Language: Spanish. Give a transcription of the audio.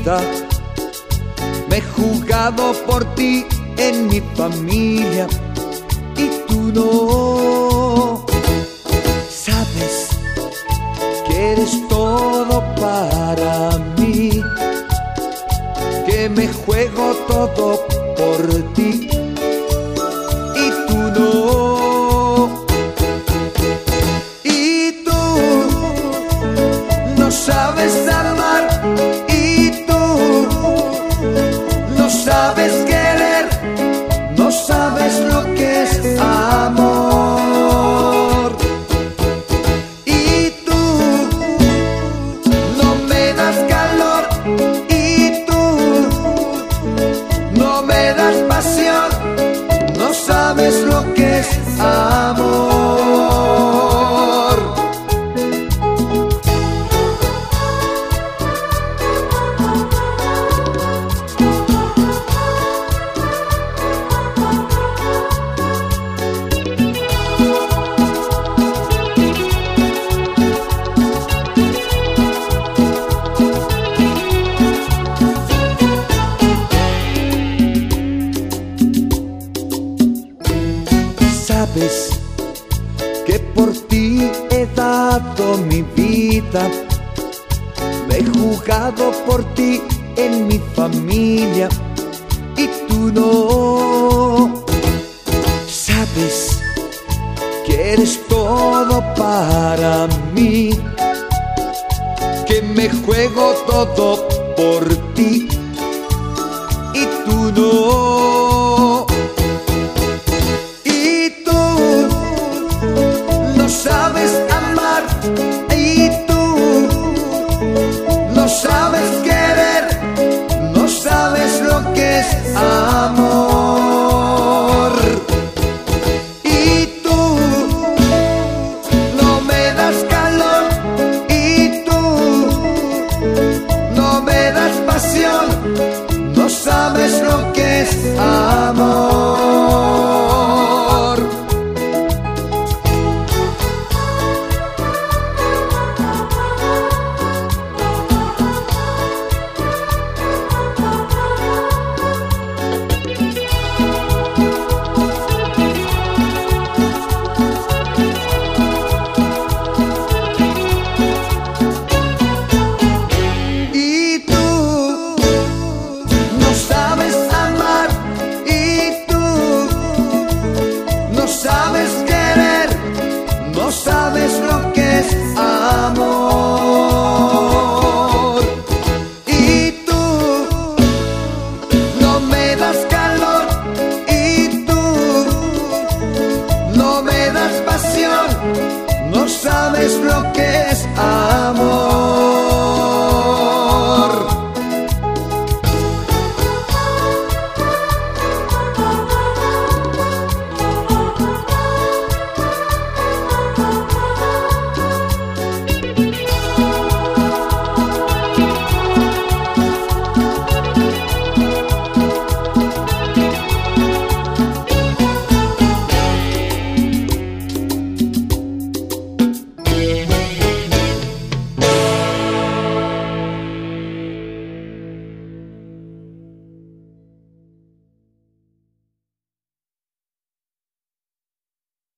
vida. Me he jugado por ti en mi familia y tú no. Sabes que eres todo para mí, que me juego todo por ti y tú no. Y tú no sabes amar, y tú no sabes querer, no sabes lo que es amor. Y tú no me das calor, y tú no me das pasión, no sabes lo que es amor. Sabes que por ti he dado mi vida, me he jugado por ti en mi familia y tú no. Sabes que eres todo para mí, que me juego todo por ti y tú no. No sabes amar, y tú no sabes querer, no sabes lo que es amor. Y tú no me das calor, y tú no me das pasión,